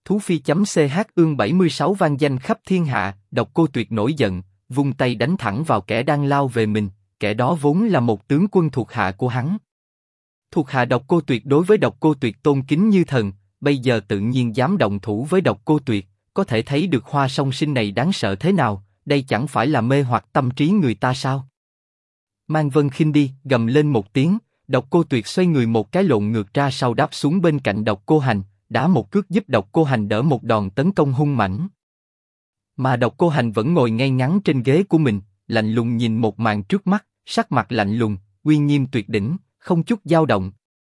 Thú Phi.ch ương 76 vang danh khắp thiên hạ, Độc Cô Tuyệt nổi giận, vung tay đánh thẳng vào kẻ đang lao về mình, kẻ đó vốn là một tướng quân thuộc hạ của hắn. Thuộc hạ Độc Cô Tuyệt đối với Độc Cô Tuyệt tôn kính như thần, bây giờ tự nhiên dám động thủ với Độc Cô Tuyệt, có thể thấy được Hoa Song Sinh này đáng sợ thế nào, đây chẳng phải là mê hoặc tâm trí người ta sao? Mang Vân Khinh đi, gầm lên một tiếng, Độc Cô Tuyệt xoay người một cái lộn ngược ra sau đáp xuống bên cạnh Độc Cô Hành, đá một cước giúp Độc Cô Hành đỡ một đòn tấn công hung mãnh. Mà Độc Cô Hành vẫn ngồi ngay ngắn trên ghế của mình, lạnh lùng nhìn một màn trước mắt, sắc mặt lạnh lùng, uy nghiêm tuyệt đỉnh, không chút dao động.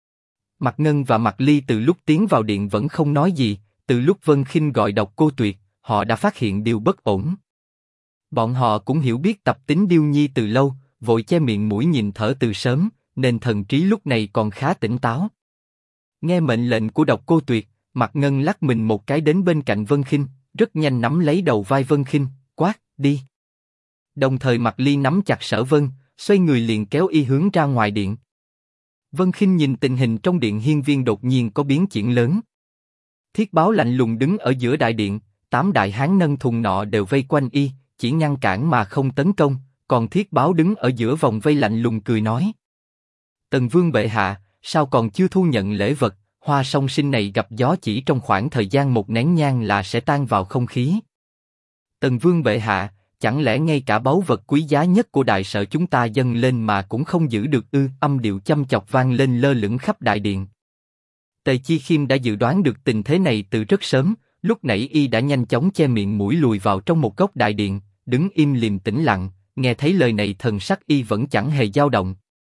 Mạc Ngân và Mạc Ly từ lúc tiến vào điện vẫn không nói gì, từ lúc Vân Khinh gọi Độc Cô Tuyệt, họ đã phát hiện điều bất ổn. Bọn họ cũng hiểu biết tập tính Điêu Nhi từ lâu, vội che miệng mũi nhìn thở từ sớm, nên thần trí lúc này còn khá tỉnh táo. Nghe mệnh lệnh của Độc Cô Tuyệt, Mạc Ngân lắc mình một cái đến bên cạnh Vân Khinh, rất nhanh nắm lấy đầu vai Vân Khinh, quát, đi. Đồng thời Mạc Ly nắm chặt Sở Vân, xoay người liền kéo y hướng ra ngoài điện. Vân Khinh nhìn tình hình trong điện hiên viên đột nhiên có biến chuyển lớn. Thiết Báo lạnh lùng đứng ở giữa đại điện, 8 đại hán nâng thùng nọ đều vây quanh y, chỉ ngăn cản mà không tấn công, còn Thiết Báo đứng ở giữa vòng vây lạnh lùng cười nói: Tần Vương bệ hạ, sao còn chưa thu nhận lễ vật? Hoa Song Sinh này gặp gió chỉ trong khoảng thời gian một nén nhang là sẽ tan vào không khí. Tần Vương bệ hạ, chẳng lẽ ngay cả báu vật quý giá nhất của đại sở chúng ta dâng lên mà cũng không giữ được ư? Âm điệu chăm chọc vang lên lơ lửng khắp đại điện. Tề Chi Khiêm đã dự đoán được tình thế này từ rất sớm, lúc nãy y đã nhanh chóng che miệng mũi lùi vào trong một góc đại điện, đứng im lìm tĩnh lặng, nghe thấy lời này thần sắc y vẫn chẳng hề dao động.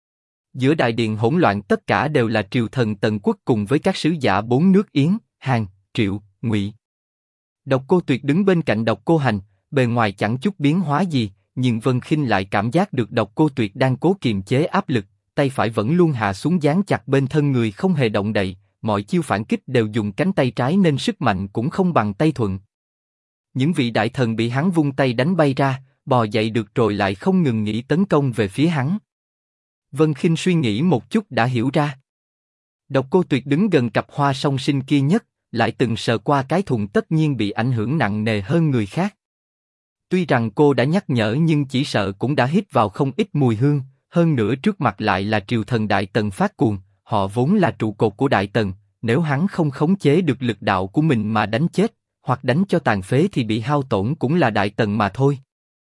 Giữa đại điện hỗn loạn tất cả đều là triều thần Tần Quốc cùng với các sứ giả 4 nước Yến, Hàn, Triệu, Ngụy. Độc Cô Tuyệt đứng bên cạnh Độc Cô Hành, bề ngoài chẳng chút biến hóa gì, nhưng Vân Khinh lại cảm giác được Độc Cô Tuyệt đang cố kiềm chế áp lực, tay phải vẫn luôn hạ xuống dán chặt bên thân người không hề động đậy, mọi chiêu phản kích đều dùng cánh tay trái nên sức mạnh cũng không bằng tay thuận. Những vị đại thần bị hắn vung tay đánh bay ra, bò dậy được rồi lại không ngừng nghỉ tấn công về phía hắn. Vân Khinh suy nghĩ một chút đã hiểu ra. Độc Cô Tuyệt đứng gần cặp Hoa Song Sinh kia nhất, lại từng sờ qua cái thùng tất nhiên bị ảnh hưởng nặng nề hơn người khác. Tuy rằng cô đã nhắc nhở nhưng chỉ sợ cũng đã hít vào không ít mùi hương, hơn nữa trước mặt lại là triều thần Đại Tần phát cuồng, họ vốn là trụ cột của Đại Tần, nếu hắn không khống chế được lực đạo của mình mà đánh chết, hoặc đánh cho tàn phế thì bị hao tổn cũng là Đại Tần mà thôi.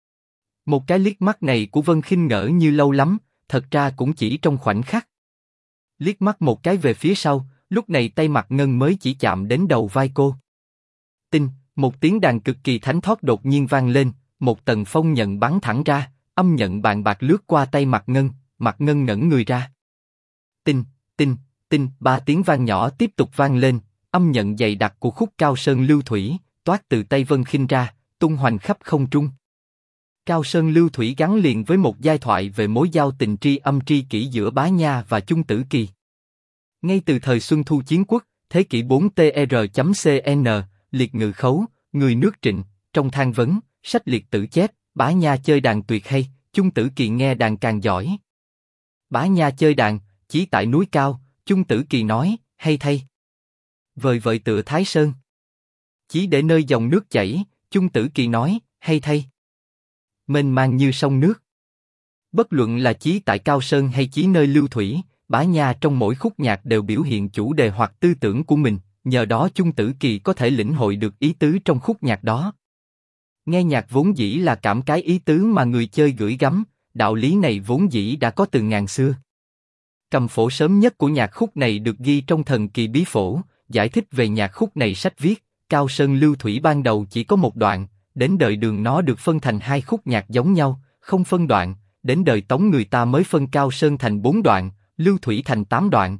Một cái liếc mắt này của Vân Khinh ngỡ như lâu lắm, thật ra cũng chỉ trong khoảnh khắc. Liếc mắt một cái về phía sau, lúc này tay Mạc Ngân mới chỉ chạm đến đầu vai cô. Tinh, một tiếng đàn cực kỳ thánh thót đột nhiên vang lên, một tầng phong nhận bắn thẳng ra, âm nhận bàn bạc lướt qua tay Mạc Ngân ngẩn người ra. Tinh, tinh, tinh, 3 tiếng vang nhỏ tiếp tục vang lên, âm nhận dày đặc của khúc Cao Sơn Lưu Thủy toát từ tay Vân Khinh ra, tung hoành khắp không trung. Cao Sơn Lưu Thủy gắn liền với một giai thoại về mối giao tình tri âm tri kỷ giữa Bá Nha và Chung Tử Kỳ. Ngay từ thời Xuân Thu Chiến Quốc, thế kỷ 4 tr.cn, liệt ngự khấu, người nước Trịnh, trong than vấn, sách liệt tử chép, Bá Nha chơi đàn tuyệt hay, Chung Tử Kỳ nghe đàn càng giỏi. Bá Nha chơi đàn, chí tại núi cao, Chung Tử Kỳ nói, hay thay. Vời vợi tựa Thái Sơn. Chí để nơi dòng nước chảy, Chung Tử Kỳ nói, hay thay. Mênh mang như sông nước. Bất luận là chí tại Cao Sơn hay chí nơi lưu thủy, Bá Nha trong mỗi khúc nhạc đều biểu hiện chủ đề hoặc tư tưởng của mình, nhờ đó Chung Tử Kỳ có thể lĩnh hội được ý tứ trong khúc nhạc đó. Nghe nhạc vốn dĩ là cảm cái ý tứ mà người chơi gửi gắm, đạo lý này vốn dĩ đã có từ ngàn xưa. Cầm phổ sớm nhất của nhạc khúc này được ghi trong Thần Kỳ Bí Phổ, giải thích về nhạc khúc này sách viết, Cao Sơn Lưu Thủy ban đầu chỉ có một đoạn, đến đời Đường nó được phân thành 2 khúc nhạc giống nhau, không phân đoạn, đến đời Tống người ta mới phân Cao Sơn thành 4 đoạn, Lưu Thủy thành 8 đoạn.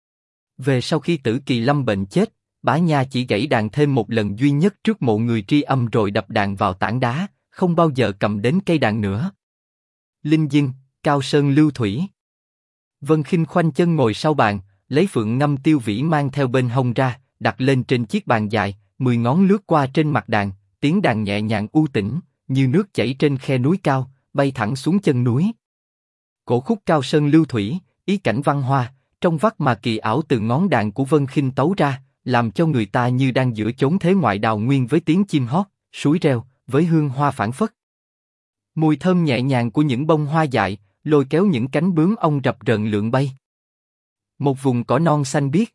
Về sau khi Tử Kỳ lâm bệnh chết, Bá Nha chỉ gảy đàn thêm một lần duy nhất trước mộ người tri âm rồi đập đàn vào tảng đá, không bao giờ cầm đến cây đàn nữa. Linh Dinh, Cao Sơn Lưu Thủy. Vân Khinh khoanh chân ngồi sau bàn, lấy phượng ngâm tiêu vĩ mang theo bên hông ra, đặt lên trên chiếc bàn dài, 10 ngón lướt qua trên mặt đàn, tiếng đàn nhẹ nhàng u tĩnh, như nước chảy trên khe núi cao, bay thẳng xuống chân núi. Cổ khúc Cao Sơn Lưu Thủy, ý cảnh văn hoa, trong vắt mà kỳ ảo từ ngón đàn của Vân Khinh tấu ra, làm cho người ta như đang giữa chốn thế ngoại đào nguyên với tiếng chim hót, suối reo, với hương hoa phảng phất. Mùi thơm nhẹ nhàng của những bông hoa dại, lôi kéo những cánh bướm ong rập rờn lượn bay. Một vùng cỏ non xanh biếc.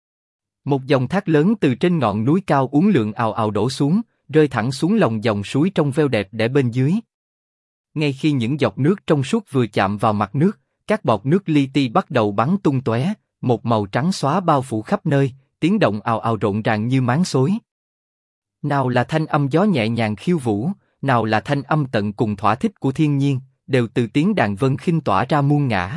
Một dòng thác lớn từ trên ngọn núi cao uốn lượn ào ào đổ xuống, rơi thẳng xuống lòng dòng suối trong veo đẹp để bên dưới. Ngay khi những giọt nước trong suốt vừa chạm vào mặt nước, các bọt nước li ti bắt đầu bắn tung tóe, một màu trắng xóa bao phủ khắp nơi, tiếng động ào ào rộn ràng như máng xối. Nào là thanh âm gió nhẹ nhàng khiêu vũ, nào là thanh âm tận cùng thỏa thích của thiên nhiên, đều từ tiếng đàn vân khinh tỏa ra muôn ngã.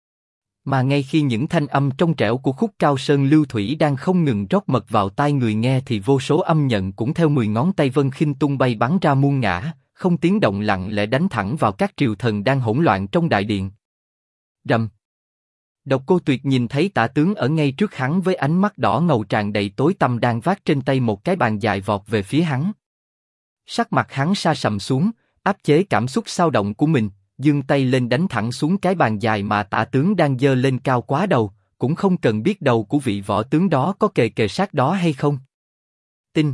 Mà ngay khi những thanh âm trong trẻo của khúc cao sơn lưu thủy đang không ngừng rót mật vào tai người nghe thì vô số âm nhận cũng theo 10 ngón tay vân khinh tung bay bắn ra muôn ngã, không tiếng động lặng lẽ đánh thẳng vào các triều thần đang hỗn loạn trong đại điện. Rầm. Độc Cô Tuyệt nhìn thấy Tả tướng ở ngay trước hắn với ánh mắt đỏ ngầu tràn đầy tối tăm đang vác trên tay một cái bàn dài vọt về phía hắn. Sắc mặt hắn sa sầm xuống, áp chế cảm xúc xao động của mình, giương tay lên đánh thẳng xuống cái bàn dài mà Tả tướng đang giơ lên cao quá đầu, cũng không cần biết đầu của vị võ tướng đó có kề kề sát đó hay không. Tinh.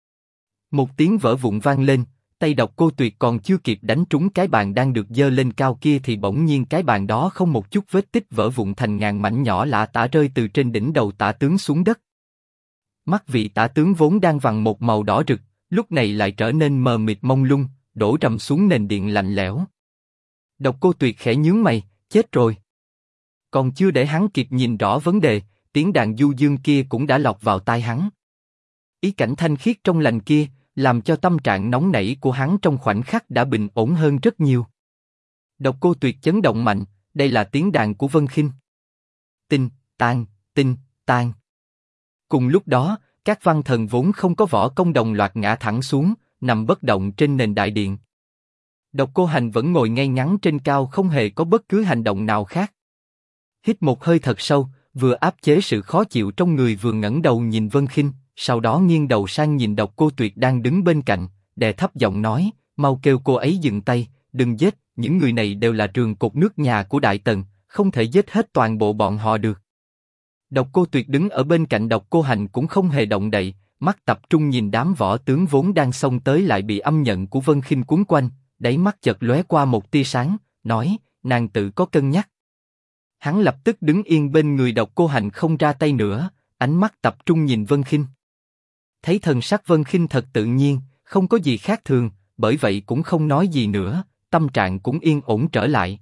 Một tiếng vỡ vụn vang lên, tay Độc Cô Tuyệt còn chưa kịp đánh trúng cái bàn đang được giơ lên cao kia thì bỗng nhiên cái bàn đó không một chút vết tích vỡ vụn thành ngàn mảnh nhỏ lạ tả rơi từ trên đỉnh đầu Tả tướng xuống đất. Mắt vị Tả tướng vốn đang vằn một màu đỏ rực, lúc này lại trở nên mờ mịt mông lung, đổ rầm xuống nền điện lạnh lẽo. Độc Cô Tuyệt khẽ nhướng mày, chết rồi. Còn chưa để hắn kịp nhìn rõ vấn đề, tiếng đàn du dương kia cũng đã lọt vào tai hắn. Ý cảnh thanh khiết trong lành kia, làm cho tâm trạng nóng nảy của hắn trong khoảnh khắc đã bình ổn hơn rất nhiều. Độc Cô Tuyệt chấn động mạnh, đây là tiếng đàn của Vân Khinh. Tinh, tan, tinh, tan. Cùng lúc đó, các văn thần vốn không có võ công đồng loạt ngã thẳng xuống, nằm bất động trên nền đại điện. Độc Cô Hành vẫn ngồi ngay ngắn trên cao không hề có bất cứ hành động nào khác. Hít một hơi thật sâu, vừa áp chế sự khó chịu trong người vừa ngẩng đầu nhìn Vân Khinh, sau đó nghiêng đầu sang nhìn Độc Cô Tuyệt đang đứng bên cạnh, đè thấp giọng nói, mau kêu cô ấy dừng tay, đừng giết, những người này đều là trường cột nước nhà của Đại Tần, không thể giết hết toàn bộ bọn họ được. Độc Cô Tuyệt đứng ở bên cạnh Độc Cô Hành cũng không hề động đậy, mắt tập trung nhìn đám võ tướng vốn đang xông tới lại bị âm nhận của Vân Khinh cuốn quanh, đáy mắt chợt lóe qua một tia sáng, nói, nàng tự có cân nhắc. Hắn lập tức đứng yên bên người Độc Cô Hành không ra tay nữa, ánh mắt tập trung nhìn Vân Khinh. Thấy thần sắc Vân Khinh thật tự nhiên, không có gì khác thường, bởi vậy cũng không nói gì nữa, tâm trạng cũng yên ổn trở lại.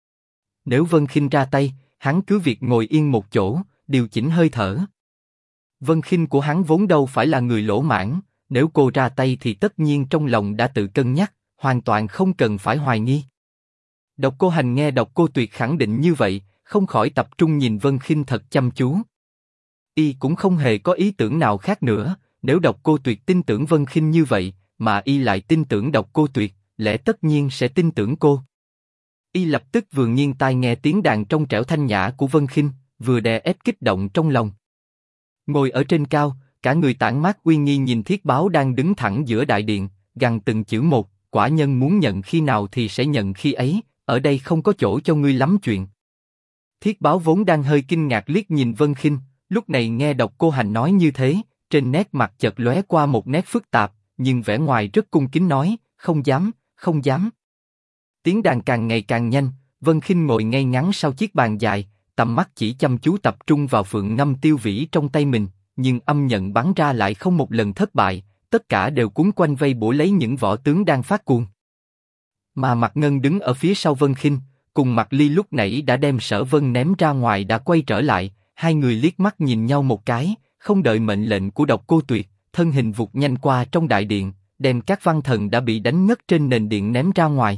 Nếu Vân Khinh ra tay, hắn cứ việc ngồi yên một chỗ, điều chỉnh hơi thở. Vân Khinh của hắn vốn đâu phải là người lỗ mãn, nếu cô ra tay thì tất nhiên trong lòng đã tự cân nhắc, hoàn toàn không cần phải hoài nghi. Độc Cô Hành nghe Độc Cô Tuyệt khẳng định như vậy, không khỏi tập trung nhìn Vân Khinh thật chăm chú. Y cũng không hề có ý tưởng nào khác nữa, nếu Độc Cô Tuyệt tin tưởng Vân Khinh như vậy, mà Y lại tin tưởng Độc Cô Tuyệt, lẽ tất nhiên sẽ tin tưởng cô. Y lập tức vừa nghiêng tai nghe tiếng đàn trong trẻo thanh nhã của Vân Khinh, vừa đè ép kích động trong lòng. Ngồi ở trên cao, cả người tản mát uy nghi nhìn Thiết Báo đang đứng thẳng giữa đại điện, gằn từng chữ một, quả nhân muốn nhận khi nào thì sẽ nhận khi ấy, ở đây không có chỗ cho ngươi lắm chuyện. Thiết Báo vốn đang hơi kinh ngạc liếc nhìn Vân Khinh, lúc này nghe Độc Cô Hành nói như thế, trên nét mặt chợt lóe qua một nét phức tạp, nhưng vẻ ngoài rất cung kính nói, không dám, không dám. Tiếng đàn càng ngày càng nhanh, Vân Khinh ngồi ngay ngắn sau chiếc bàn dài, tầm mắt chỉ chăm chú tập trung vào phượng ngâm tiêu vĩ trong tay mình, nhưng âm nhận bắn ra lại không một lần thất bại, tất cả đều cuốn quanh vây bủa lấy những võ tướng đang phát cuồng. Mà Mạc Ngân đứng ở phía sau Vân Khinh, cùng Mạc Ly lúc nãy đã đem Sở Vân ném ra ngoài đã quay trở lại, hai người liếc mắt nhìn nhau một cái, không đợi mệnh lệnh của Độc Cô Tuyệt, thân hình vụt nhanh qua trong đại điện, đem các văn thần đã bị đánh ngất trên nền điện ném ra ngoài.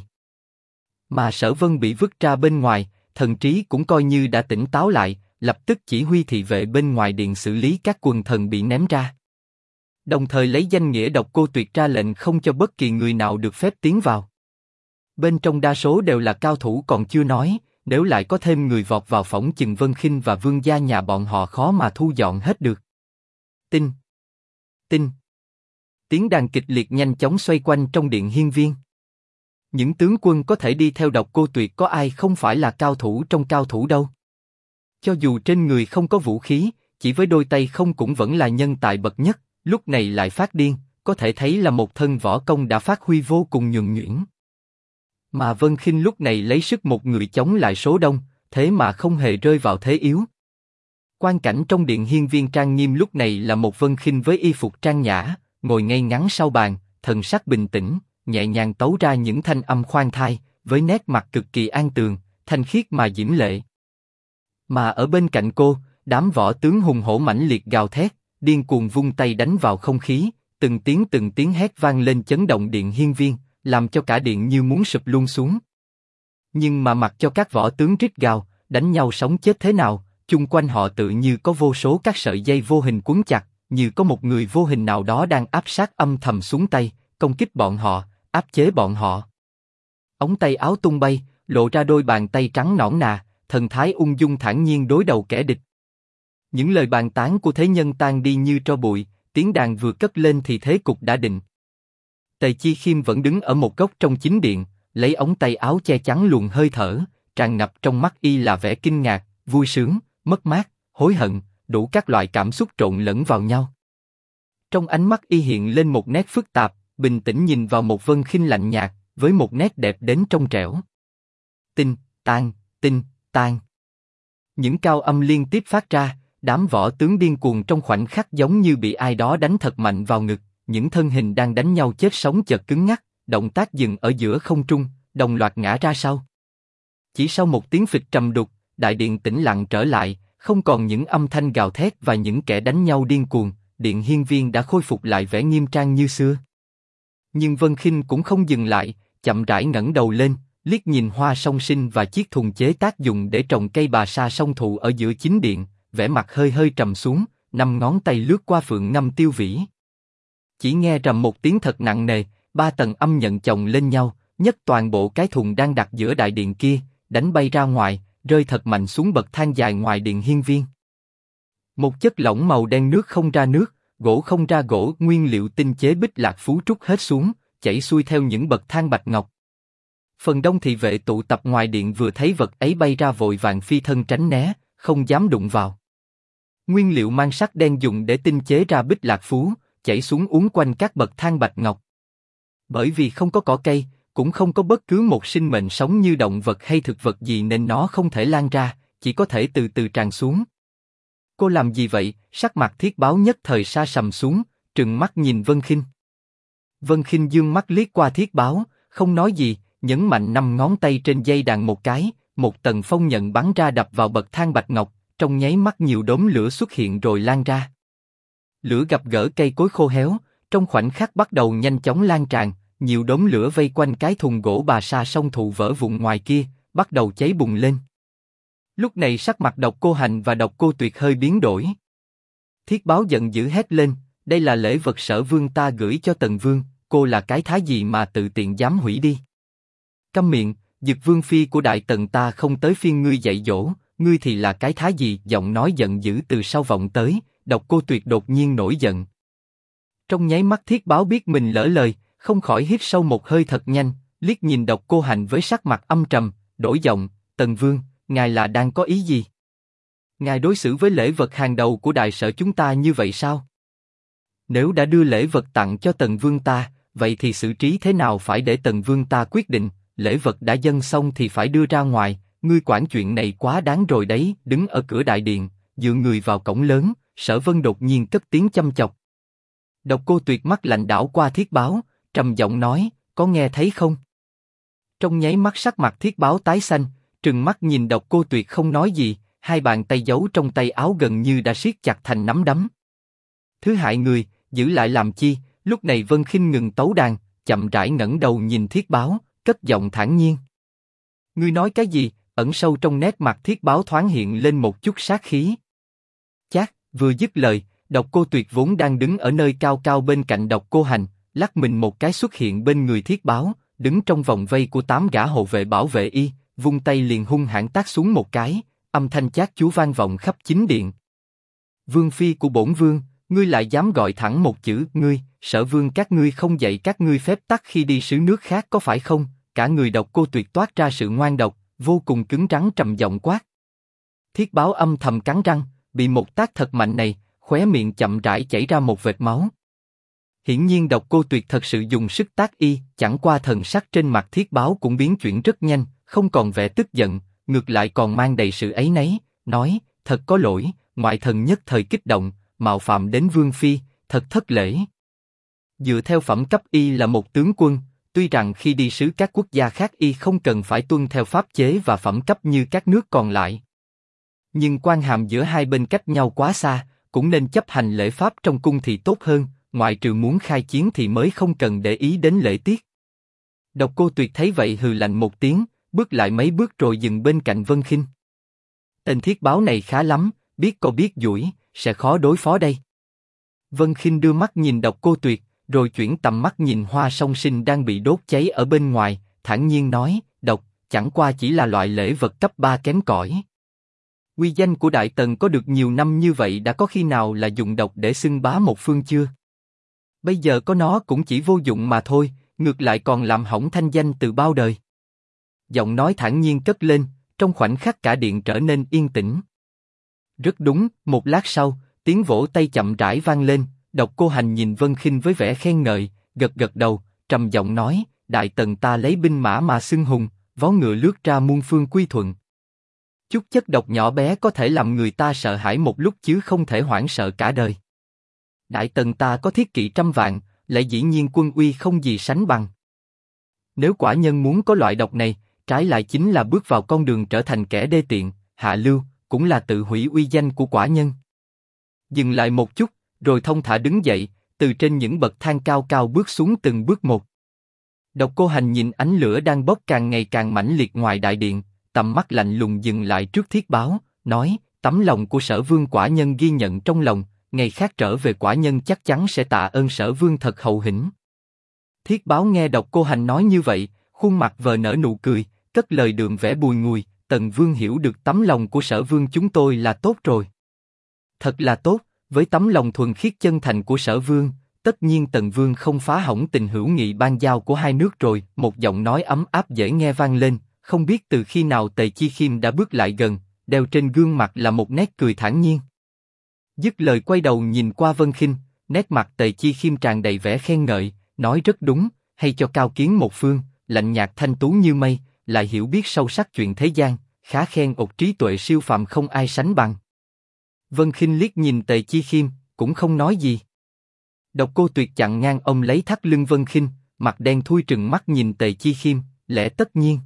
Mà Sở Vân bị vứt ra bên ngoài, thần trí cũng coi như đã tỉnh táo lại, lập tức chỉ huy thị vệ bên ngoài điện xử lý các quần thần bị ném ra. Đồng thời lấy danh nghĩa Độc Cô Tuyệt ra lệnh không cho bất kỳ người nào được phép tiến vào. Bên trong đa số đều là cao thủ còn chưa nói, nếu lại có thêm người vọt vào phỏng chừng Vân Khinh và vương gia nhà bọn họ khó mà thu dọn hết được. Tinh, tinh. Tiếng đàn kịch liệt nhanh chóng xoay quanh trong điện hiên viên. Những tướng quân có thể đi theo Độc Cô Tuyệt có ai không phải là cao thủ trong cao thủ đâu. Cho dù trên người không có vũ khí, chỉ với đôi tay không cũng vẫn là nhân tài bậc nhất, lúc này lại phát điên, có thể thấy là một thân võ công đã phát huy vô cùng nhuần nhuyễn. Mà Vân Khinh lúc này lấy sức một người chống lại số đông, thế mà không hề rơi vào thế yếu. Quan cảnh trong điện hiên viên trang nghiêm lúc này là một Vân Khinh với y phục trang nhã, ngồi ngay ngắn sau bàn, thần sắc bình tĩnh, nhẹ nhàng tấu ra những thanh âm khoan thai, với nét mặt cực kỳ an tường, thanh khiết mà diễm lệ. Mà ở bên cạnh cô, đám võ tướng hùng hổ mãnh liệt gào thét, điên cuồng vung tay đánh vào không khí, từng tiếng hét vang lên chấn động điện hiên viên, làm cho cả điện như muốn sụp luôn xuống. Nhưng mà mặc cho các võ tướng rít gào, đánh nhau sống chết thế nào, chung quanh họ tự như có vô số các sợi dây vô hình quấn chặt, như có một người vô hình nào đó đang áp sát âm thầm xuống tay, công kích bọn họ, áp chế bọn họ. Ống tay áo tung bay, lộ ra đôi bàn tay trắng nõn nà, thần thái ung dung thản nhiên đối đầu kẻ địch. Những lời bàn tán của thế nhân tan đi như tro bụi, tiếng đàn vừa cất lên thì thế cục đã định. Tề Chi Khiêm vẫn đứng ở một góc trong chính điện, lấy ống tay áo che chắn luồng hơi thở, tràn ngập trong mắt y là vẻ kinh ngạc, vui sướng, mất mát, hối hận, đủ các loại cảm xúc trộn lẫn vào nhau. Trong ánh mắt y hiện lên một nét phức tạp, bình tĩnh nhìn vào một Vân Khinh lạnh nhạt, với một nét đẹp đến trong trẻo. Tinh, tan. Những cao âm liên tiếp phát ra, đám võ tướng điên cuồng trong khoảnh khắc giống như bị ai đó đánh thật mạnh vào ngực, những thân hình đang đánh nhau chết sống chợt cứng ngắc, động tác dừng ở giữa không trung, đồng loạt ngã ra sau. Chỉ sau một tiếng phịch trầm đục, đại điện tĩnh lặng trở lại, không còn những âm thanh gào thét và những kẻ đánh nhau điên cuồng, điện hiên viên đã khôi phục lại vẻ nghiêm trang như xưa. Nhưng Vân Khinh cũng không dừng lại, chậm rãi ngẩng đầu lên, liếc nhìn hoa song sinh và chiếc thùng chế tác dùng để trồng cây bà sa song thụ ở giữa chính điện, vẻ mặt hơi trầm xuống, 5 ngón tay lướt qua phượng ngâm tiêu vĩ. Chỉ nghe rầm một tiếng thật nặng nề, 3 tầng âm nhận chồng lên nhau, nhấc toàn bộ cái thùng đang đặt giữa đại điện kia, đánh bay ra ngoài, rơi thật mạnh xuống bậc thang dài ngoài điện hiên viên. Một chất lỏng màu đen nước không ra nước, gỗ không ra gỗ, nguyên liệu tinh chế bích lạc phú trúc hết xuống, chảy xuôi theo những bậc thang bạch ngọc. Phần đông thị vệ tụ tập ngoài điện vừa thấy vật ấy bay ra vội vàng phi thân tránh né, không dám đụng vào. Nguyên liệu mang sắc đen dùng để tinh chế ra bích lạc phú, chảy xuống uốn quanh các bậc thang bạch ngọc. Bởi vì không có cỏ cây, cũng không có bất cứ một sinh mệnh sống như động vật hay thực vật gì nên nó không thể lan ra, chỉ có thể từ từ tràn xuống. Cô làm gì vậy? Sắc mặt Thiết Báo nhất thời sa sầm xuống, trừng mắt nhìn Vân Khinh. Vân Khinh dương mắt liếc qua Thiết Báo, không nói gì, nhấn mạnh 5 ngón tay trên dây đàn một cái, một tầng phong nhận bắn ra đập vào bậc thang bạch ngọc, trong nháy mắt nhiều đốm lửa xuất hiện rồi lan ra. Lửa gặp gỡ cây cối khô héo, trong khoảnh khắc bắt đầu nhanh chóng lan tràn, nhiều đốm lửa vây quanh cái thùng gỗ bà sa song thụ vỡ vụn ngoài kia, bắt đầu cháy bùng lên. Lúc này sắc mặt Độc Cô Hành và Độc Cô Tuyệt hơi biến đổi. Thiết Báo giận dữ hét lên, đây là lễ vật Sở Vương ta gửi cho Tần Vương, cô là cái thá gì mà tự tiện dám hủy đi? Câm miệng, Dực Vương phi của Đại Tần ta không tới phiên ngươi dạy dỗ, ngươi thì là cái thá gì? Giọng nói giận dữ từ sau vọng tới, Độc Cô Tuyệt đột nhiên nổi giận. Trong nháy mắt Thiết Báo biết mình lỡ lời, không khỏi hít sâu một hơi thật nhanh, liếc nhìn Độc Cô Hành với sắc mặt âm trầm, đổi giọng, Tần Vương, ngài là đang có ý gì? Ngài đối xử với lễ vật hàng đầu của đại sở chúng ta như vậy sao? Nếu đã đưa lễ vật tặng cho Tần Vương ta, vậy thì xử trí thế nào phải để Tần Vương ta quyết định, lễ vật đã dâng xong thì phải đưa ra ngoài, ngươi quản chuyện này quá đáng rồi đấy. Đứng ở cửa đại điện, dựa người vào cổng lớn, Sở Vân đột nhiên cất tiếng chăm chọc. Độc Cô Tuyệt mắt lạnh đảo qua Thiết Báo, trầm giọng nói, có nghe thấy không? Trong nháy mắt sắc mặt Thiết Báo tái xanh, trừng mắt nhìn Độc Cô Tuyệt không nói gì, hai bàn tay giấu trong tay áo gần như đã siết chặt thành nắm đấm. Thứ hại người, giữ lại làm chi? Lúc này Vân Khinh ngừng tấu đàn, chậm rãi ngẩng đầu nhìn Thiết Báo, cất giọng thản nhiên. Ngươi nói cái gì? Ẩn sâu trong nét mặt Thiết Báo thoáng hiện lên một chút sát khí. Chát, vừa dứt lời, Độc Cô Tuyệt vốn đang đứng ở nơi cao cao bên cạnh Độc Cô Hành, lắc mình một cái xuất hiện bên người Thiết Báo, đứng trong vòng vây của 8 gã hộ vệ bảo vệ y, vung tay liền hung hãn tát xuống một cái, âm thanh chát chúa vang vọng khắp chính điện. Vương phi của bổn vương, ngươi lại dám gọi thẳng một chữ ngươi? Sở Vương các ngươi không dạy các ngươi phép tắc khi đi xứ nước khác có phải không? Cả người Độc Cô Tuyệt toát ra sự ngoan độc, vô cùng cứng rắn trầm giọng quát. Thiết Báo âm thầm cắn răng, bị một tác thật mạnh này, khóe miệng chậm rãi chảy ra một vệt máu. Hiển nhiên Độc Cô Tuyệt thật sự dùng sức tác y, chẳng qua thần sắc trên mặt Thiết Báo cũng biến chuyển rất nhanh, không còn vẻ tức giận, ngược lại còn mang đầy sự áy náy, nói: thật có lỗi, ngoại thần nhất thời kích động, mạo phạm đến vương phi, thật thất lễ. Dựa theo phẩm cấp y là một tướng quân, tuy rằng khi đi sứ các quốc gia khác y không cần phải tuân theo pháp chế và phẩm cấp như các nước còn lại, nhưng quan hàm giữa hai bên cách nhau quá xa, cũng nên chấp hành lễ pháp trong cung thì tốt hơn, ngoại trừ muốn khai chiến thì mới không cần để ý đến lễ tiết. Độc Cô Tuyệt thấy vậy hừ lạnh một tiếng, bước lại mấy bước rồi dừng bên cạnh Vân Khinh. Tên Thiết Báo này khá lắm, biết câu biết duỗi, sẽ khó đối phó đây. Vân Khinh đưa mắt nhìn Độc Cô Tuyệt, rồi chuyển tầm mắt nhìn Hoa Song Sinh đang bị đốt cháy ở bên ngoài, thản nhiên nói: độc, chẳng qua chỉ là loại lễ vật cấp 3 kém cỏi. Uy danh của Đại Tần có được nhiều năm như vậy đã có khi nào là dùng độc để xưng bá một phương chưa? Bây giờ có nó cũng chỉ vô dụng mà thôi, ngược lại còn làm hỏng thanh danh từ bao đời. Giọng nói thản nhiên cất lên, trong khoảnh khắc cả điện trở nên yên tĩnh. Rất đúng, một lát sau, tiếng vỗ tay chậm rãi vang lên, Độc Cô Hành nhìn Vân Khinh với vẻ khen ngợi, gật gật đầu, trầm giọng nói: Đại Tần ta lấy binh mã mà xưng hùng, vó ngựa lướt ra muôn phương quy thuận. Chút chất độc nhỏ bé có thể làm người ta sợ hãi một lúc chứ không thể hoảng sợ cả đời. Đại Tần ta có thiết kỵ trăm vạn, lại dĩ nhiên quân uy không gì sánh bằng. Nếu quả nhân muốn có loại độc này, trái lại chính là bước vào con đường trở thành kẻ đê tiện, hạ lưu, cũng là tự hủy uy danh của quả nhân. Dừng lại một chút, rồi thông thả đứng dậy, từ trên những bậc thang cao cao bước xuống từng bước một. Độc Cô Hành nhìn ánh lửa đang bốc càng ngày càng mãnh liệt ngoài đại điện, tầm mắt lạnh lùng dừng lại trước Thiết Báo, nói: tấm lòng của Sở Vương quả nhân ghi nhận trong lòng, ngày khác trở về quả nhân chắc chắn sẽ tạ ơn Sở Vương thật hậu hĩnh. Thiết Báo nghe Độc Cô Hành nói như vậy, khuôn mặt vờ nở nụ cười, cất lời đượm vẻ bùi ngùi: Tần Vương hiểu được tấm lòng của Sở Vương chúng tôi là tốt rồi. Thật là tốt, với tấm lòng thuần khiết chân thành của Sở Vương, tất nhiên Tần Vương không phá hỏng tình hữu nghị ban giao của hai nước rồi. Một giọng nói ấm áp dễ nghe vang lên, không biết từ khi nào Tề Chi Khiêm đã bước lại gần, đeo trên gương mặt là một nét cười thản nhiên. Dứt lời quay đầu nhìn qua Vân Khinh, nét mặt Tề Chi Khiêm tràn đầy vẻ khen ngợi, nói rất đúng, hay cho cao kiến một phương, lạnh nhạt thanh tú như mây, lại hiểu biết sâu sắc chuyện thế gian, khá khen ột trí tuệ siêu phàm không ai sánh bằng. Vân Khinh liếc nhìn Tề Chi Khiêm, cũng không nói gì. Độc Cô Tuyệt chặn ngang ông lấy thắt lưng Vân Khinh, mặt đen thui trừng mắt nhìn Tề Chi Khiêm, lẽ tất nhiên.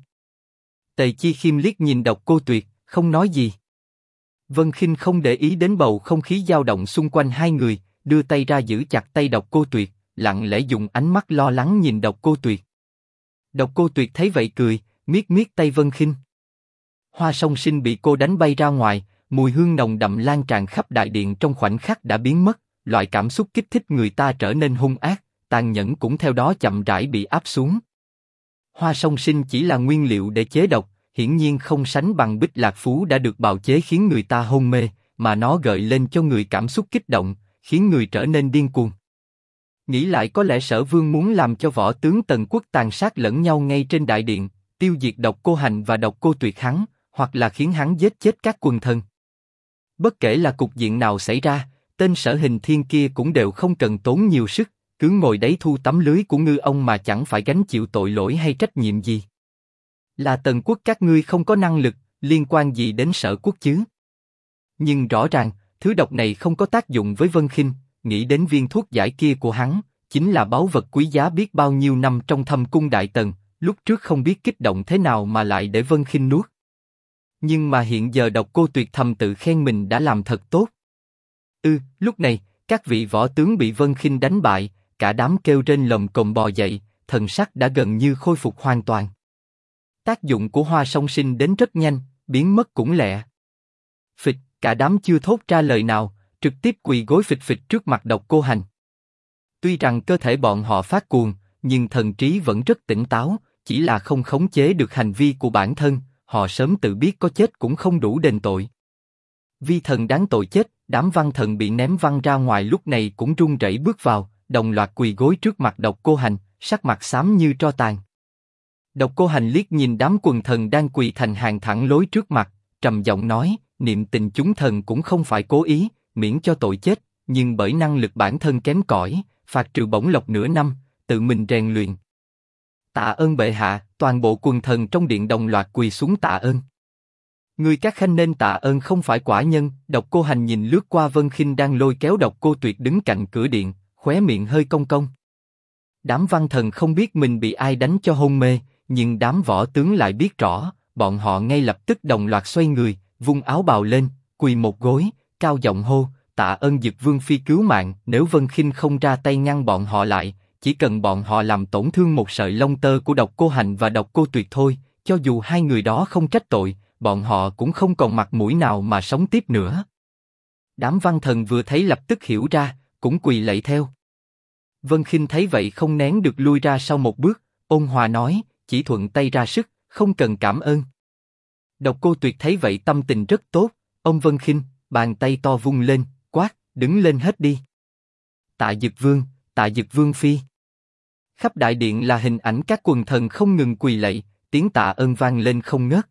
Tề Chi Khiêm liếc nhìn Độc Cô Tuyệt, không nói gì. Vân Khinh không để ý đến bầu không khí dao động xung quanh hai người, đưa tay ra giữ chặt tay Độc Cô Tuyệt, lặng lẽ dùng ánh mắt lo lắng nhìn Độc Cô Tuyệt. Độc Cô Tuyệt thấy vậy cười, miết miết tay Vân Khinh. Hoa Song Sinh bị cô đánh bay ra ngoài, mùi hương nồng đậm lan tràn khắp đại điện trong khoảnh khắc đã biến mất, loại cảm xúc kích thích người ta trở nên hung ác, tàn nhẫn cũng theo đó chậm rãi bị áp xuống. Hoa Song Sinh chỉ là nguyên liệu để chế độc, hiển nhiên không sánh bằng Bích Lạc Phú đã được bào chế khiến người ta hôn mê, mà nó gợi lên cho người cảm xúc kích động, khiến người trở nên điên cuồng. Nghĩ lại có lẽ Sở Vương muốn làm cho võ tướng Tần Quốc tàn sát lẫn nhau ngay trên đại điện, tiêu diệt Độc Cô Hành và Độc Cô Tuyệt hắn, hoặc là khiến hắn giết chết các quần thần. Bất kể là cục diện nào xảy ra, tên Sở Hình Thiên kia cũng đều không cần tốn nhiều sức, cứ ngồi đấy thu tấm lưới của ngư ông mà chẳng phải gánh chịu tội lỗi hay trách nhiệm gì. Là Tần Quốc các ngươi không có năng lực, liên quan gì đến Sở Quốc chứ? Nhưng rõ ràng, thứ độc này không có tác dụng với Vân Khinh, nghĩ đến viên thuốc giải kia của hắn, chính là báu vật quý giá biết bao nhiêu năm trong Thâm Cung Đại Tần, lúc trước không biết kích động thế nào mà lại để Vân Khinh nuốt. Nhưng mà hiện giờ Độc Cô Tuyệt thầm tự khen mình đã làm thật tốt. Lúc này, các vị võ tướng bị Vân Khinh đánh bại, cả đám kêu rên lồm cồm bò dậy, thần sắc đã gần như khôi phục hoàn toàn. Tác dụng của Hoa Song Sinh đến rất nhanh, biến mất cũng lẹ. Phịch, cả đám chưa thốt ra lời nào, trực tiếp quỳ gối phịch phịch trước mặt Độc Cô Hành. Tuy rằng cơ thể bọn họ phát cuồng, nhưng thần trí vẫn rất tỉnh táo, chỉ là không khống chế được hành vi của bản thân, họ sớm tự biết có chết cũng không đủ đền tội. Vi thần đáng tội chết, đám văn thần bị ném văng ra ngoài lúc này cũng run rẩy bước vào, đồng loạt quỳ gối trước mặt Độc Cô Hành, sắc mặt xám như tro tàn. Độc Cô Hành liếc nhìn đám quần thần đang quỳ thành hàng thẳng lối trước mặt, trầm giọng nói: niệm tình chúng thần cũng không phải cố ý, miễn cho tội chết, nhưng bởi năng lực bản thân kém cỏi, phạt trừ bổng lộc nửa năm, tự mình rèn luyện. Tạ ơn bệ hạ, toàn bộ quần thần trong điện đồng loạt quỳ xuống tạ ơn. Người các khanh nên tạ ơn không phải quả nhân. Độc Cô Hành nhìn lướt qua Vân Khinh đang lôi kéo Độc Cô Tuyệt đứng cạnh cửa điện, khóe miệng hơi cong cong. Đám văn thần không biết mình bị ai đánh cho hôn mê, nhưng đám võ tướng lại biết rõ, bọn họ ngay lập tức đồng loạt xoay người, vung áo bào lên, quỳ một gối, cao giọng hô: tạ ơn Dực Vương phi cứu mạng. Nếu Vân Khinh không ra tay ngăn bọn họ lại, chỉ cần bọn họ làm tổn thương một sợi lông tơ của Độc Cô Hành và Độc Cô Tuyệt thôi, cho dù hai người đó không trách tội, bọn họ cũng không còn mặt mũi nào mà sống tiếp nữa. Đám văn thần vừa thấy lập tức hiểu ra, cũng quỳ lạy theo. Vân Khinh thấy vậy không nén được lui ra sau một bước, ôn hòa nói: chỉ thuận tay ra sức, không cần cảm ơn. Độc Cô Tuyệt thấy vậy tâm tình rất tốt, ông Vân Khinh, bàn tay to vung lên, quát: đứng lên hết đi. Tạ Dực Vương phi. Khắp đại điện là hình ảnh các quần thần không ngừng quỳ lạy, tiếng tạ ơn vang lên không ngớt.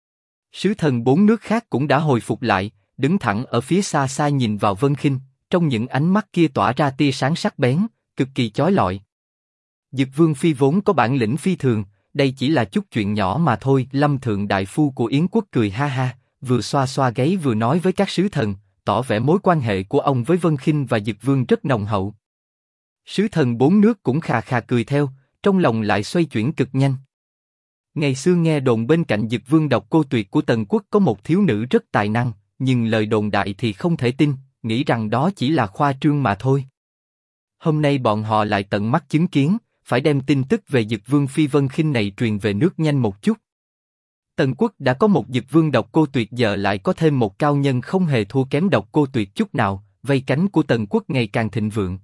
Sứ thần bốn nước khác cũng đã hồi phục lại, đứng thẳng ở phía xa xa nhìn vào Vân Khinh, trong những ánh mắt kia tỏa ra tia sáng sắc bén, cực kỳ chói lọi. Dực Vương phi vốn có bản lĩnh phi thường, đây chỉ là chút chuyện nhỏ mà thôi. Lâm Thượng đại phu của Yến quốc cười ha ha, vừa xoa xoa gáy vừa nói với các sứ thần, tỏ vẻ mối quan hệ của ông với Vân Khinh và Dực Vương rất nồng hậu. Sứ thần bốn nước cũng khà khà cười theo, trong lòng lại xoay chuyển cực nhanh. Ngày xưa nghe đồn bên cạnh Dực Vương Độc Cô Tuyệt của Tần quốc có một thiếu nữ rất tài năng, nhưng lời đồn đại thì không thể tin, nghĩ rằng đó chỉ là khoa trương mà thôi. Hôm nay bọn họ lại tận mắt chứng kiến, phải đem tin tức về Dực Vương phi Vân Khinh này truyền về nước nhanh một chút. Tần quốc đã có một Dực Vương Độc Cô Tuyệt, giờ lại có thêm một cao nhân không hề thua kém Độc Cô Tuyệt chút nào, vây cánh của Tần quốc ngày càng thịnh vượng.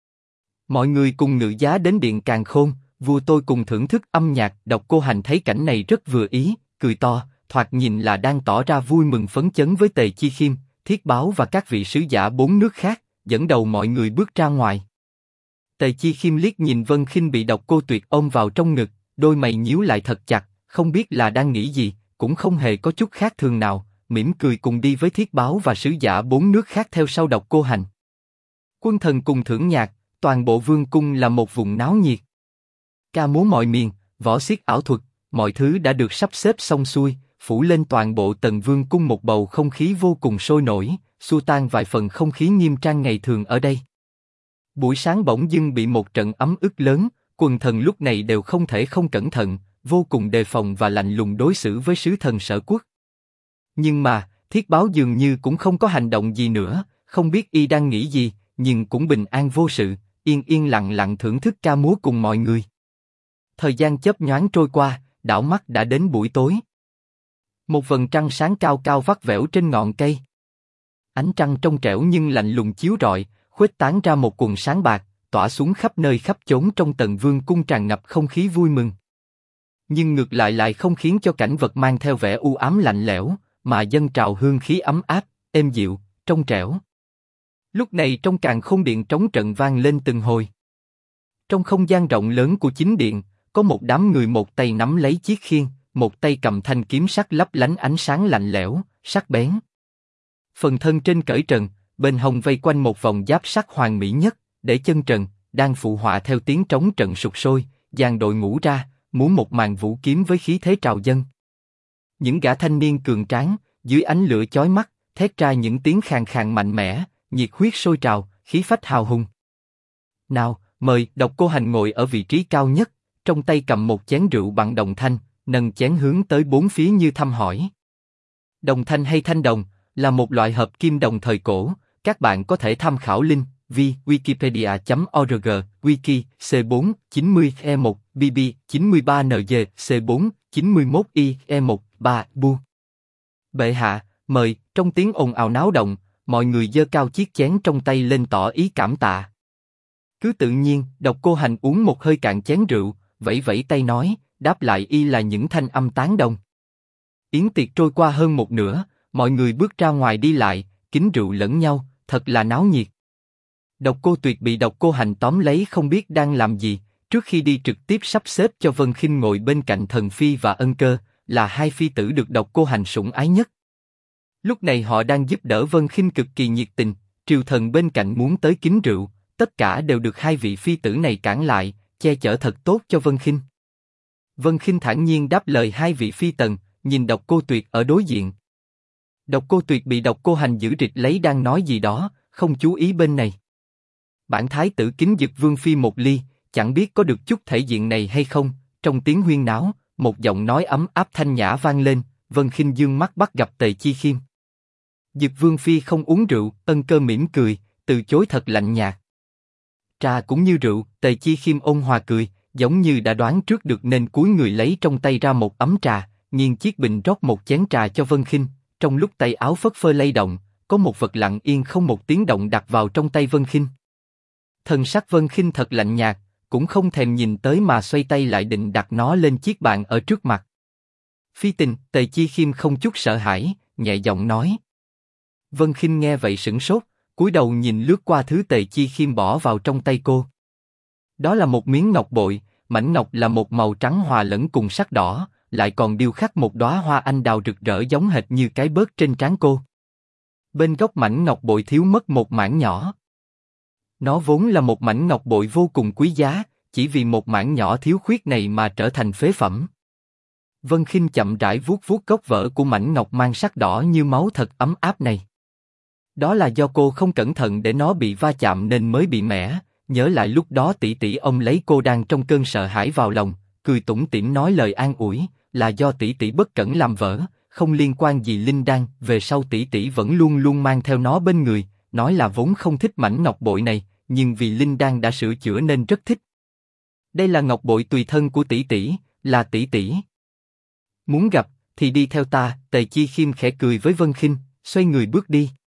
Mọi người cùng ngự giá đến điện Càn Khôn, vua tôi cùng thưởng thức âm nhạc. Độc Cô Hành thấy cảnh này rất vừa ý, cười to, thoạt nhìn là đang tỏ ra vui mừng phấn chấn với Tề Chi Khiêm, Thiết Báo và các vị sứ giả bốn nước khác, dẫn đầu mọi người bước ra ngoài. Tề Chi Khiêm liếc nhìn Vân Khinh bị Độc Cô Tuyệt ôm vào trong ngực, đôi mày nhíu lại thật chặt, không biết là đang nghĩ gì, cũng không hề có chút khác thường nào, mỉm cười cùng đi với Thiết Báo và sứ giả bốn nước khác theo sau Độc Cô Hành. Quân thần cùng thưởng nhạc, toàn bộ vương cung là một vùng náo nhiệt. Ca múa mọi miền, võ xiết ảo thuật, mọi thứ đã được sắp xếp xong xuôi, phủ lên toàn bộ Tần Vương cung một bầu không khí vô cùng sôi nổi, xua tan vài phần không khí nghiêm trang ngày thường ở đây. Buổi sáng bỗng dưng bị một trận ấm ức lớn, quần thần lúc này đều không thể không cẩn thận, vô cùng đề phòng và lạnh lùng đối xử với sứ thần Sở quốc. Nhưng mà Thiết Báo dường như cũng không có hành động gì nữa, không biết y đang nghĩ gì, nhưng cũng bình an vô sự, yên yên lặng lặng thưởng thức ca múa cùng mọi người. Thời gian chớp nhoáng trôi qua, đảo mắt đã đến buổi tối. Một vầng trăng sáng cao cao vắt vẻo trên ngọn cây. Ánh trăng trong trẻo nhưng lạnh lùng chiếu rọi, khuếch tán ra một quầng sáng bạc, tỏa xuống khắp nơi khắp chốn trong Tần Vương cung, tràn ngập không khí vui mừng. Nhưng ngược lại không khiến cho cảnh vật mang theo vẻ u ám lạnh lẽo, mà dâng trào hương khí ấm áp, êm dịu, trong trẻo. Lúc này trong Càn Khôn điện trống trận vang lên từng hồi. Trong không gian rộng lớn của chính điện, có một đám người, một tay nắm lấy chiếc khiên, một tay cầm thanh kiếm sắc lấp lánh ánh sáng lạnh lẽo, sắc bén. Phần thân trên cởi trần, bên hông vây quanh một vòng giáp sắc hoàn mỹ nhất, để chân trần, đang phụ họa theo tiếng trống trận sục sôi, dàn đội ngũ ra, múa một màn vũ kiếm với khí thế trào dâng. Những gã thanh niên cường tráng, dưới ánh lửa chói mắt, thét ra những tiếng khàn khàn mạnh mẽ, nhiệt huyết sôi trào, khí phách hào hùng. Nào, mời. Độc Cô Hành ngồi ở vị trí cao nhất, trong tay cầm một chén rượu bằng đồng thanh, nâng chén hướng tới bốn phía như thăm hỏi. Đồng thanh hay thanh đồng là một loại hợp kim đồng thời cổ, các bạn có thể tham khảo link wikipedia.org wiki c4 90 e1 bb 93 nj c4 91 i e1 3 bu. Bệ hạ, mời. Trong tiếng ồn ào náo động, mọi người giơ cao chiếc chén trong tay lên tỏ ý cảm tạ. Cứ tự nhiên, Độc Cô Hành uống một hơi cạn chén rượu, vẫy vẫy tay nói, đáp lại y là những thanh âm tán đồng. Yến tiệc trôi qua hơn một nửa, mọi người bước ra ngoài đi lại, kính rượu lẫn nhau, thật là náo nhiệt. Độc Cô Tuyệt bị Độc Cô Hành tóm lấy không biết đang làm gì, trước khi đi trực tiếp sắp xếp cho Vân Khinh ngồi bên cạnh Thần Phi và Ân Cơ, là hai phi tử được Độc Cô Hành sủng ái nhất. Lúc này họ đang giúp đỡ Vân Khinh cực kỳ nhiệt tình, triều thần bên cạnh muốn tới kính rượu, tất cả đều được hai vị phi tử này cản lại, che chở thật tốt cho Vân Khinh. Vân Khinh thản nhiên đáp lời hai vị phi tần, nhìn Độc Cô Tuyệt ở đối diện. Độc Cô Tuyệt bị Độc Cô Hành giữ rịch lấy đang nói gì đó, không chú ý bên này. Bản thái tử kính giật Vương phi một ly, chẳng biết có được chút thể diện này hay không. Trong tiếng huyên náo, một giọng nói ấm áp thanh nhã vang lên. Vân Khinh dương mắt bắt gặp Tề Chi Khiêm. Dực Vương phi không uống rượu, Ân Cơ mỉm cười, từ chối thật lạnh nhạt. Trà cũng như rượu, Tề Chi Khiêm ôn hòa cười, giống như đã đoán trước được nên cúi người lấy trong tay ra một ấm trà, nghiêng chiếc bình rót một chén trà cho Vân Khinh. Trong lúc tay áo phất phơ lay động, có một vật lặng yên không một tiếng động đặt vào trong tay Vân Khinh. Thần sắc Vân Khinh thật lạnh nhạt, cũng không thèm nhìn tới mà xoay tay lại định đặt nó lên chiếc bàn ở trước mặt. Phi tình, Tề Chi Khiêm không chút sợ hãi, nhẹ giọng nói. Vân Khinh nghe vậy sửng sốt, cúi đầu nhìn lướt qua thứ Tề Chi Khiêm bỏ vào trong tay cô. Đó là một miếng ngọc bội, mảnh ngọc là một màu trắng hòa lẫn cùng sắc đỏ, lại còn điêu khắc một đóa hoa anh đào rực rỡ giống hệt như cái bớt trên trán cô. Bên góc mảnh ngọc bội thiếu mất một mảng nhỏ. Nó vốn là một mảnh ngọc bội vô cùng quý giá, chỉ vì một mảng nhỏ thiếu khuyết này mà trở thành phế phẩm. Vân Khinh chậm rãi vuốt vuốt góc vỡ của mảnh ngọc mang sắc đỏ như máu thật ấm áp này. Đó là do cô không cẩn thận để nó bị va chạm nên mới bị mẻ. Nhớ lại lúc đó tỷ tỷ ông lấy cô đang trong cơn sợ hãi vào lòng, cười tủm tỉm nói lời an ủi, là do tỷ tỷ bất cẩn làm vỡ, không liên quan gì linh đan. Về sau tỷ tỷ vẫn luôn luôn mang theo nó bên người, nói là vốn không thích mảnh ngọc bội này, nhưng vì linh đan đã sửa chữa nên rất thích. Đây là ngọc bội tùy thân của tỷ tỷ, là tỷ tỷ. Muốn gặp thì đi theo ta. Tề Chi Khiêm khẽ cười với Vân Khinh, xoay người bước đi.